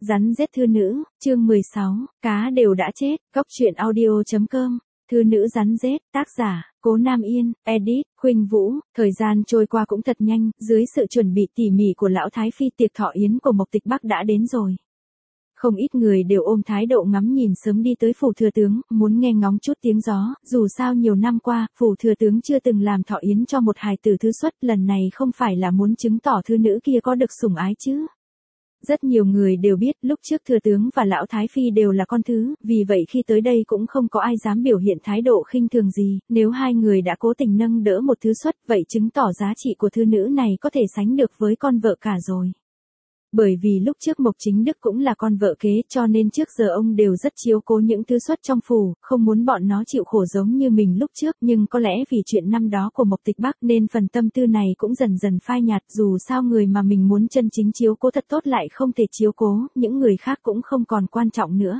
Rắn giết thư nữ, chương 16, cá đều đã chết, góc truyện audio.com, thư nữ rắn giết, tác giả, Cố Nam Yên, edit, Khuynh Vũ, thời gian trôi qua cũng thật nhanh, dưới sự chuẩn bị tỉ mỉ của lão Thái Phi tiệc thọ yến của Mộc Tịch Bắc đã đến rồi. Không ít người đều ôm thái độ ngắm nhìn sớm đi tới phủ thừa tướng, muốn nghe ngóng chút tiếng gió, dù sao nhiều năm qua, phủ thừa tướng chưa từng làm thọ yến cho một hài tử thứ xuất, lần này không phải là muốn chứng tỏ thư nữ kia có được sủng ái chứ. Rất nhiều người đều biết lúc trước thừa tướng và lão Thái Phi đều là con thứ, vì vậy khi tới đây cũng không có ai dám biểu hiện thái độ khinh thường gì, nếu hai người đã cố tình nâng đỡ một thứ xuất, vậy chứng tỏ giá trị của thư nữ này có thể sánh được với con vợ cả rồi. Bởi vì lúc trước Mộc Chính Đức cũng là con vợ kế cho nên trước giờ ông đều rất chiếu cố những thứ xuất trong phủ, không muốn bọn nó chịu khổ giống như mình lúc trước, nhưng có lẽ vì chuyện năm đó của Mộc Tịch Bắc nên phần tâm tư này cũng dần dần phai nhạt, dù sao người mà mình muốn chân chính chiếu cố thật tốt lại không thể chiếu cố, những người khác cũng không còn quan trọng nữa.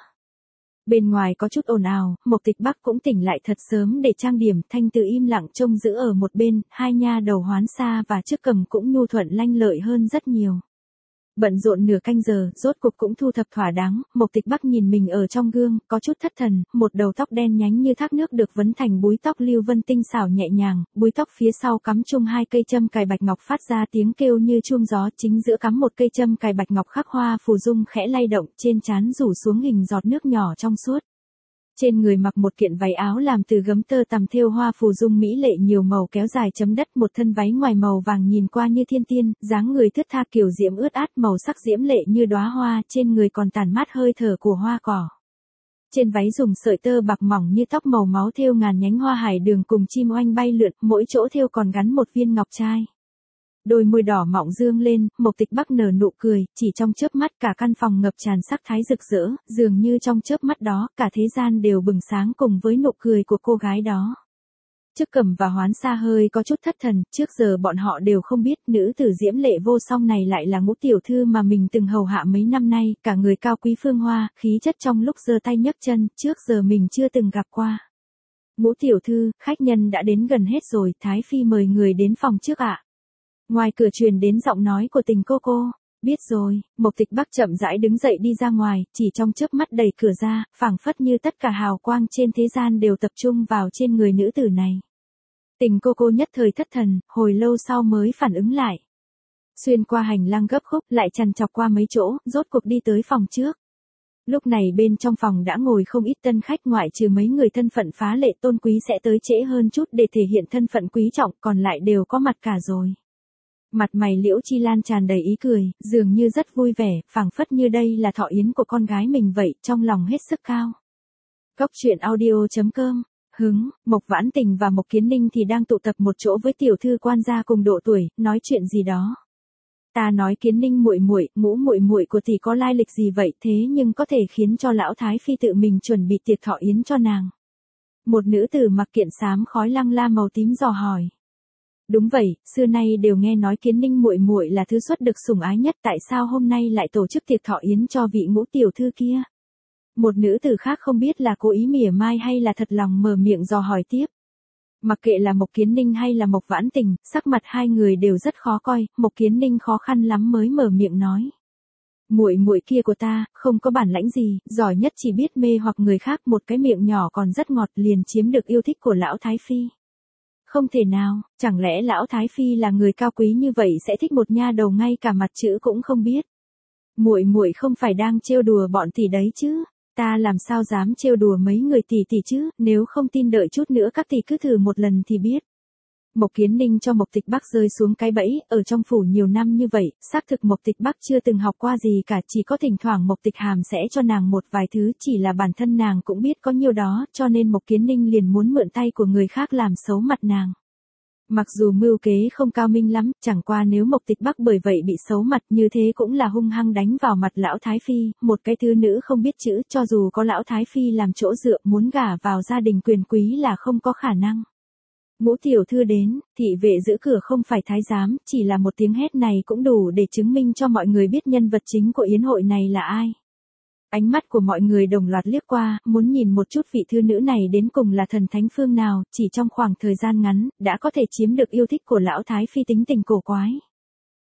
Bên ngoài có chút ồn ào, Mộc Tịch Bắc cũng tỉnh lại thật sớm để trang điểm, Thanh Từ im lặng trông giữ ở một bên, hai nha đầu Hoán Sa và Trước Cầm cũng nhu thuận lanh lợi hơn rất nhiều. Bận rộn nửa canh giờ, rốt cục cũng thu thập thỏa đáng, Mộc Tịch Bắc nhìn mình ở trong gương, có chút thất thần, một đầu tóc đen nhánh như thác nước được vấn thành búi tóc lưu vân tinh xảo nhẹ nhàng, búi tóc phía sau cắm chung hai cây châm cài bạch ngọc phát ra tiếng kêu như chuông gió, chính giữa cắm một cây châm cài bạch ngọc khắc hoa phù dung khẽ lay động, trên trán rủ xuống hình giọt nước nhỏ trong suốt. Trên người mặc một kiện váy áo làm từ gấm tơ tằm thêu hoa phù dung mỹ lệ nhiều màu kéo dài chấm đất, một thân váy ngoài màu vàng nhìn qua như thiên tiên, dáng người thướt tha kiều diễm ướt át, màu sắc diễm lệ như đóa hoa, trên người còn tản mát hơi thở của hoa cỏ. Trên váy dùng sợi tơ bạc mỏng như tóc màu máu thêu ngàn nhánh hoa hải đường cùng chim oanh bay lượn, mỗi chỗ thêu còn gắn một viên ngọc trai. Đôi môi đỏ mọng dương lên, Mộc Tịch Bắc nở nụ cười, chỉ trong chớp mắt cả căn phòng ngập tràn sắc thái rực rỡ, dường như trong chớp mắt đó, cả thế gian đều bừng sáng cùng với nụ cười của cô gái đó. Trước Cầm và Hoán Sa hơi có chút thất thần, trước giờ bọn họ đều không biết nữ tử diễm lệ vô song này lại là Ngũ tiểu thư mà mình từng hầu hạ mấy năm nay, cả người cao quý phương hoa, khí chất trong lúc giơ tay nhấc chân, trước giờ mình chưa từng gặp qua. Ngũ tiểu thư, khách nhân đã đến gần hết rồi, Thái Phi mời người đến phòng trước ạ. Ngoài cửa truyền đến giọng nói của Tình cô cô. Biết rồi, Mộc Tịch Bắc chậm rãi đứng dậy đi ra ngoài, chỉ trong chớp mắt đẩy cửa ra, phảng phất như tất cả hào quang trên thế gian đều tập trung vào trên người nữ tử này. Tình cô cô nhất thời thất thần, hồi lâu sau mới phản ứng lại. Xuyên qua hành lang gấp khúc, lại chằn chọc qua mấy chỗ, rốt cuộc đi tới phòng trước. Lúc này bên trong phòng đã ngồi không ít tân khách, ngoại trừ mấy người thân phận phá lệ tôn quý sẽ tới trễ hơn chút để thể hiện thân phận quý trọng, còn lại đều có mặt cả rồi. Mặt mày Liễu Chi Lan tràn đầy ý cười, dường như rất vui vẻ, phảng phất như đây là thọ yến của con gái mình vậy, trong lòng hết sức cao. Góc truyện audio.com, Mộc Vãn Tình và Mộc Kiến Ninh thì đang tụ tập một chỗ với tiểu thư quan gia cùng độ tuổi, nói chuyện gì đó. Ta nói Kiến Ninh muội muội, Ngũ muội muội của tỷ có lai lịch gì vậy, thế nhưng có thể khiến cho lão Thái Phi tự mình chuẩn bị tiệc thọ yến cho nàng. Một nữ tử mặc kiện xám khói lăng la màu tím dò hỏi. Đúng vậy, xưa nay đều nghe nói Kiến Ninh muội muội là thứ xuất được sủng ái nhất, tại sao hôm nay lại tổ chức tiệc thọ yến cho vị Ngũ tiểu thư kia? Một nữ tử khác không biết là cố ý mỉa mai hay là thật lòng mở miệng dò hỏi tiếp. Mặc kệ là Mộc Kiến Ninh hay là Mộc Vãn Tình, sắc mặt hai người đều rất khó coi, Mộc Kiến Ninh khó khăn lắm mới mở miệng nói. Muội muội kia của ta, không có bản lãnh gì, giỏi nhất chỉ biết mê hoặc người khác, một cái miệng nhỏ còn rất ngọt liền chiếm được yêu thích của lão Thái Phi. Không thể nào, chẳng lẽ lão Thái Phi là người cao quý như vậy sẽ thích một nha đầu ngay cả mặt chữ cũng không biết. Muội muội không phải đang trêu đùa bọn tỷ đấy chứ? Ta làm sao dám trêu đùa mấy người tỷ tỷ chứ, nếu không tin đợi chút nữa các tỷ cứ thử một lần thì biết. Mộc Kiến Ninh cho Mộc Tịch Bắc rơi xuống cái bẫy, ở trong phủ nhiều năm như vậy, xác thực Mộc Tịch Bắc chưa từng học qua gì cả, chỉ có thỉnh thoảng Mộc Tịch Hàm sẽ cho nàng một vài thứ, chỉ là bản thân nàng cũng biết có nhiêu đó, cho nên Mộc Kiến Ninh liền muốn mượn tay của người khác làm xấu mặt nàng. Mặc dù mưu kế không cao minh lắm, chẳng qua nếu Mộc Tịch Bắc bởi vậy bị xấu mặt như thế cũng là hung hăng đánh vào mặt lão Thái Phi, một cái thư nữ không biết chữ, cho dù có lão Thái Phi làm chỗ dựa muốn gả vào gia đình quyền quý là không có khả năng. Ngũ tiểu thư đến, thị vệ giữ cửa không phải thái giám, chỉ là một tiếng hét này cũng đủ để chứng minh cho mọi người biết nhân vật chính của yến hội này là ai. Ánh mắt của mọi người đồng loạt liếc qua, muốn nhìn một chút vị thư nữ này đến cùng là thần thánh phương nào, chỉ trong khoảng thời gian ngắn, đã có thể chiếm được yêu thích của lão Thái Phi tính tình cổ quái.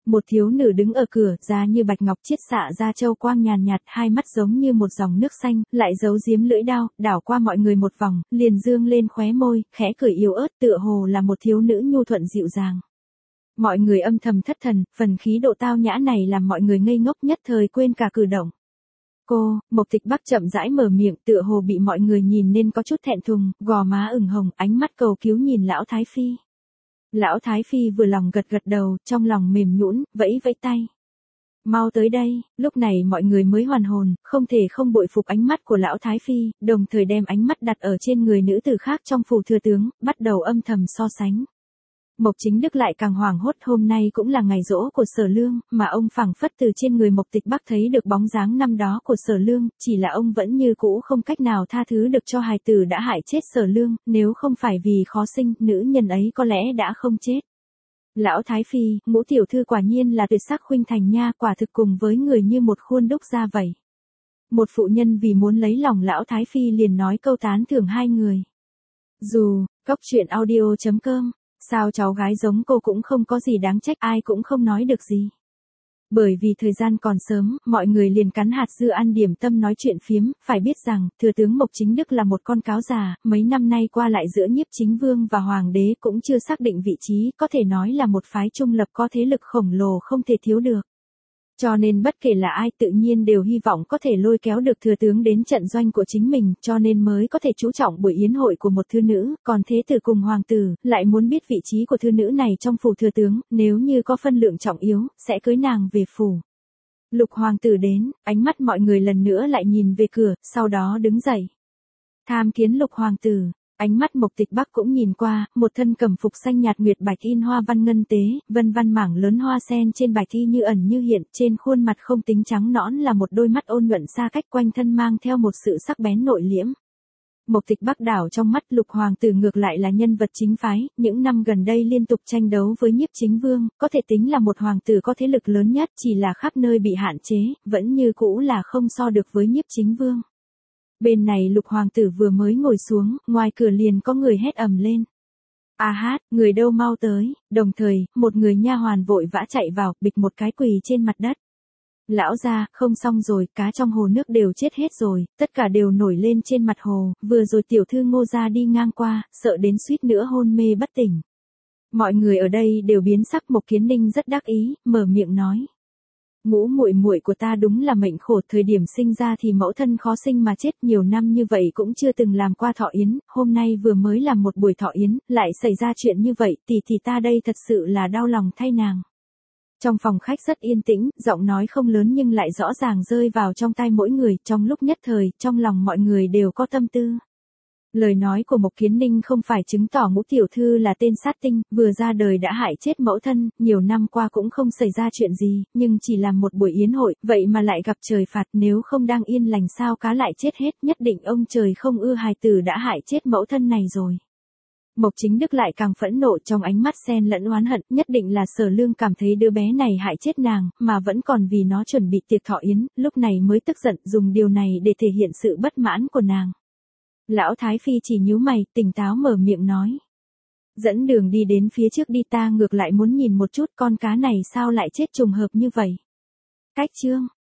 Một thiếu nữ đứng ở cửa, da như bạch ngọc chiết xạ ra châu quang nhàn nhạt, hai mắt giống như một dòng nước xanh, lại giấu giếm lưỡi đao, đảo qua mọi người một vòng, liền dương lên khóe môi, khẽ cười yếu ớt tựa hồ là một thiếu nữ nhu thuận dịu dàng. Mọi người âm thầm thất thần, phần khí độ tao nhã này làm mọi người ngây ngốc nhất thời quên cả cử động. Cô, Mộc Tịch Bắc chậm rãi mở miệng tựa hồ bị mọi người nhìn nên có chút thẹn thùng, gò má ửng hồng, ánh mắt cầu cứu nhìn Lão Thái Phi. Lão Thái Phi vừa lòng gật gật đầu, trong lòng mềm nhũn, vẫy vẫy tay. Mau tới đây, lúc này mọi người mới hoàn hồn, không thể không bội phục ánh mắt của Lão Thái Phi, đồng thời đem ánh mắt đặt ở trên người nữ tử khác trong phủ thừa tướng, bắt đầu âm thầm so sánh. Mộc Chính Đức lại càng hoảng hốt, hôm nay cũng là ngày giỗ của Sở Lương, mà ông phảng phất từ trên người Mộc Tịch Bắc thấy được bóng dáng năm đó của Sở Lương, chỉ là ông vẫn như cũ không cách nào tha thứ được cho hài tử đã hại chết Sở Lương, nếu không phải vì khó sinh, nữ nhân ấy có lẽ đã không chết. Lão Thái Phi, Ngũ tiểu thư quả nhiên là tuyệt sắc khuynh thành nha, quả thực cùng với người như một khuôn đúc ra vậy. Một phụ nhân vì muốn lấy lòng Lão Thái Phi liền nói câu tán thưởng hai người. Dù, Cốc Truyện Audio.com. Sao cháu gái giống cô cũng không có gì đáng trách, ai cũng không nói được gì. Bởi vì thời gian còn sớm, mọi người liền cắn hạt dưa ăn điểm tâm nói chuyện phiếm, phải biết rằng, thừa tướng Mộc Chính Đức là một con cáo già, mấy năm nay qua lại giữa Nhiếp Chính Vương và Hoàng đế cũng chưa xác định vị trí, có thể nói là một phái trung lập có thế lực khổng lồ không thể thiếu được. Cho nên bất kể là ai tự nhiên đều hy vọng có thể lôi kéo được thừa tướng đến trận doanh của chính mình, cho nên mới có thể chú trọng buổi yến hội của một thư nữ, còn thế tử cùng hoàng tử, lại muốn biết vị trí của thư nữ này trong phủ thừa tướng, nếu như có phân lượng trọng yếu, sẽ cưới nàng về phủ. Lục hoàng tử đến, ánh mắt mọi người lần nữa lại nhìn về cửa, sau đó đứng dậy. Tham kiến Lục hoàng tử. Ánh mắt Mộc Tịch Bắc cũng nhìn qua, một thân cẩm phục xanh nhạt nguyệt bạch in hoa văn ngân tế, vân văn mảng lớn hoa sen trên bạch y như ẩn như hiện, trên khuôn mặt không tính trắng nõn là một đôi mắt ôn nhuận xa cách, quanh thân mang theo một sự sắc bén nội liễm. Mộc Tịch Bắc đảo trong mắt Lục hoàng tử ngược lại là nhân vật chính phái, những năm gần đây liên tục tranh đấu với Nhiếp Chính Vương, có thể tính là một hoàng tử có thế lực lớn nhất, chỉ là khắp nơi bị hạn chế, vẫn như cũ là không so được với Nhiếp Chính Vương. Bên này Lục hoàng tử vừa mới ngồi xuống, ngoài cửa liền có người hét ầm lên. A hát, người đâu mau tới, đồng thời, một người nha hoàn vội vã chạy vào, bịch một cái quỳ trên mặt đất. Lão gia, không xong rồi, cá trong hồ nước đều chết hết rồi, tất cả đều nổi lên trên mặt hồ, vừa rồi tiểu thư Ngô gia đi ngang qua, sợ đến suýt nữa hôn mê bất tỉnh. Mọi người ở đây đều biến sắc, Mộc Kiến Ninh rất đắc ý, mở miệng nói. Ngũ muội muội của ta đúng là mệnh khổ, thời điểm sinh ra thì mẫu thân khó sinh mà chết, nhiều năm như vậy cũng chưa từng làm qua thọ yến, hôm nay vừa mới làm một buổi thọ yến, lại xảy ra chuyện như vậy, tỷ ta đây thật sự là đau lòng thay nàng. Trong phòng khách rất yên tĩnh, giọng nói không lớn nhưng lại rõ ràng rơi vào trong tai mỗi người, trong lúc nhất thời, trong lòng mọi người đều có tâm tư. Lời nói của Mộc Kiến Ninh không phải chứng tỏ Ngũ tiểu thư là tên sát tinh, vừa ra đời đã hại chết mẫu thân, nhiều năm qua cũng không xảy ra chuyện gì, nhưng chỉ làm một buổi yến hội, vậy mà lại gặp trời phạt, nếu không đang yên lành sao cá lại chết hết, nhất định ông trời không ưa hài tử đã hại chết mẫu thân này rồi. Mộc Chính Đức lại càng phẫn nộ, trong ánh mắt xen lẫn oán hận, nhất định là Sở Lương cảm thấy đứa bé này hại chết nàng, mà vẫn còn vì nó chuẩn bị tiệc thọ yến, lúc này mới tức giận, dùng điều này để thể hiện sự bất mãn của nàng. Lão Thái Phi chỉ nhíu mày, tỉnh táo mở miệng nói. Dẫn đường đi đến phía trước đi, ta ngược lại muốn nhìn một chút con cá này sao lại chết trùng hợp như vậy. Cách chương.